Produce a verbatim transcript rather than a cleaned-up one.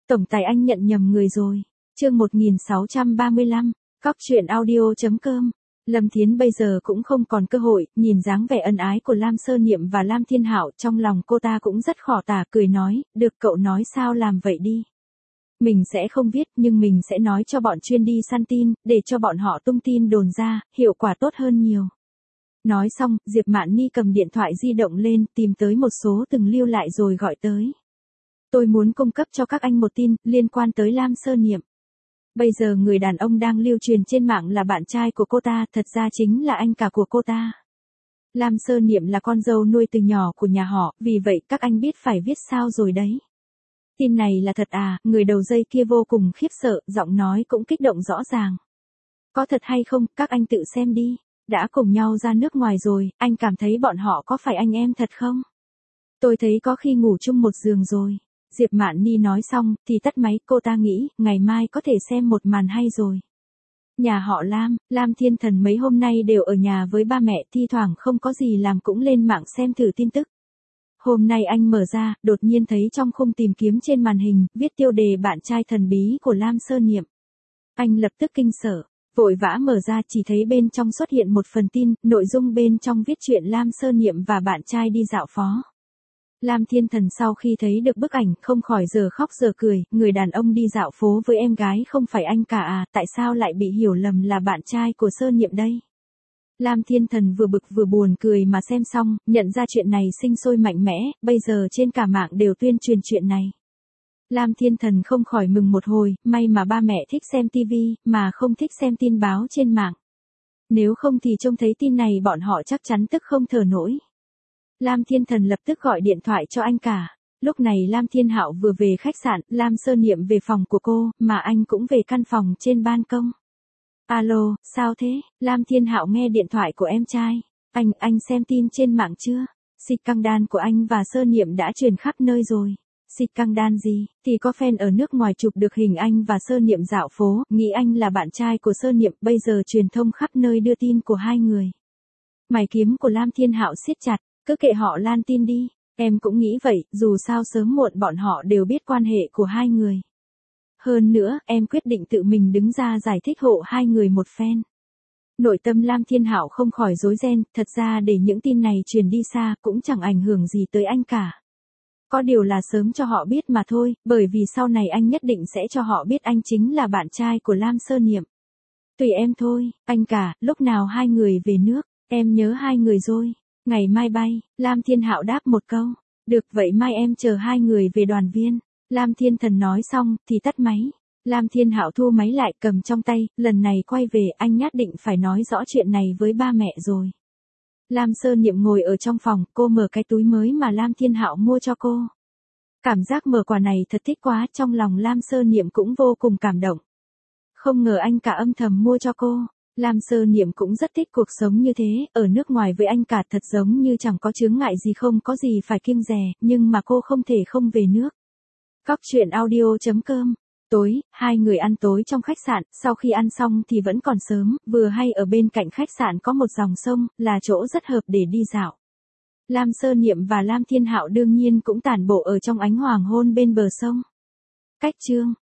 Tổng tài anh nhận nhầm người rồi. Chương một nghìn sáu trăm ba mươi lăm, cóc truyện audio chấm com. Lâm Thiến bây giờ cũng không còn cơ hội, nhìn dáng vẻ ân ái của Lam Sơ Niệm và Lam Thiên Hạo, trong lòng cô ta cũng rất khỏ tả, cười nói, được cậu nói sao làm vậy đi. Mình sẽ không viết, nhưng mình sẽ nói cho bọn chuyên đi săn tin, để cho bọn họ tung tin đồn ra, hiệu quả tốt hơn nhiều. Nói xong, Diệp Mạn Ni cầm điện thoại di động lên, tìm tới một số từng lưu lại rồi gọi tới. Tôi muốn cung cấp cho các anh một tin, liên quan tới Lam Sơ Niệm. Bây giờ người đàn ông đang lưu truyền trên mạng là bạn trai của cô ta, thật ra chính là anh cả của cô ta. Lam Sơ Niệm là con dâu nuôi từ nhỏ của nhà họ, vì vậy các anh biết phải viết sao rồi đấy. Tin này là thật à, người đầu dây kia vô cùng khiếp sợ, giọng nói cũng kích động rõ ràng. Có thật hay không, các anh tự xem đi. Đã cùng nhau ra nước ngoài rồi, anh cảm thấy bọn họ có phải anh em thật không? Tôi thấy có khi ngủ chung một giường rồi. Diệp Mạn Ni nói xong, thì tắt máy, cô ta nghĩ, ngày mai có thể xem một màn hay rồi. Nhà họ Lam, Lam Thiên Thần mấy hôm nay đều ở nhà với ba mẹ, thi thoảng không có gì làm cũng lên mạng xem thử tin tức. Hôm nay anh mở ra, đột nhiên thấy trong khung tìm kiếm trên màn hình, viết tiêu đề bạn trai thần bí của Lam Sơ Niệm. Anh lập tức kinh sợ, vội vã mở ra, chỉ thấy bên trong xuất hiện một phần tin, nội dung bên trong viết chuyện Lam Sơ Niệm và bạn trai đi dạo phố. Lam Thiên Thần sau khi thấy được bức ảnh, không khỏi giờ khóc giờ cười, người đàn ông đi dạo phố với em gái không phải anh cả à, tại sao lại bị hiểu lầm là bạn trai của Sơ Niệm đây? Lam Thiên Thần vừa bực vừa buồn cười mà xem xong, nhận ra chuyện này sinh sôi mạnh mẽ, bây giờ trên cả mạng đều tuyên truyền chuyện này. Lam Thiên Thần không khỏi mừng một hồi, may mà ba mẹ thích xem tivi, mà không thích xem tin báo trên mạng. Nếu không thì trông thấy tin này bọn họ chắc chắn tức không thở nổi. Lam Thiên Thần lập tức gọi điện thoại cho anh cả. Lúc này Lam Thiên Hạo vừa về khách sạn, Lam Sơ Niệm về phòng của cô, mà anh cũng về căn phòng trên ban công. Alo, sao thế? Lam Thiên Hạo nghe điện thoại của em trai. Anh, anh xem tin trên mạng chưa? Scandal của anh và Sơ Niệm đã truyền khắp nơi rồi. Scandal gì? Thì có fan ở nước ngoài chụp được hình anh và Sơ Niệm dạo phố, nghĩ anh là bạn trai của Sơ Niệm, bây giờ truyền thông khắp nơi đưa tin của hai người. Mày kiếm của Lam Thiên Hạo siết chặt, cứ kệ họ lan tin đi. Em cũng nghĩ vậy, dù sao sớm muộn bọn họ đều biết quan hệ của hai người. Hơn nữa, em quyết định tự mình đứng ra giải thích hộ hai người một phen. Nội tâm Lam Thiên Hạo không khỏi rối ren, thật ra để những tin này truyền đi xa cũng chẳng ảnh hưởng gì tới anh cả. Có điều là sớm cho họ biết mà thôi, bởi vì sau này anh nhất định sẽ cho họ biết anh chính là bạn trai của Lam Sơ Niệm. Tùy em thôi, anh cả, lúc nào hai người về nước, em nhớ hai người rồi. Ngày mai bay, Lam Thiên Hạo đáp một câu. Được vậy mai em chờ hai người về đoàn viên. Lam Thiên Thần nói xong, thì tắt máy. Lam Thiên Hạo thu máy lại cầm trong tay, lần này quay về anh nhất định phải nói rõ chuyện này với ba mẹ rồi. Lam Sơ Niệm ngồi ở trong phòng, cô mở cái túi mới mà Lam Thiên Hạo mua cho cô. Cảm giác mở quà này thật thích quá, trong lòng Lam Sơ Niệm cũng vô cùng cảm động. Không ngờ anh cả âm thầm mua cho cô. Lam Sơ Niệm cũng rất thích cuộc sống như thế, ở nước ngoài với anh cả thật giống như chẳng có chướng ngại gì, không có gì phải kiêng dè, nhưng mà cô không thể không về nước. Cóc truyện audio chấm com. Tối, hai người ăn tối trong khách sạn, sau khi ăn xong thì vẫn còn sớm, vừa hay ở bên cạnh khách sạn có một dòng sông, là chỗ rất hợp để đi dạo. Lam Sơ Niệm và Lam Thiên Hạo đương nhiên cũng tản bộ ở trong ánh hoàng hôn bên bờ sông. Cách chương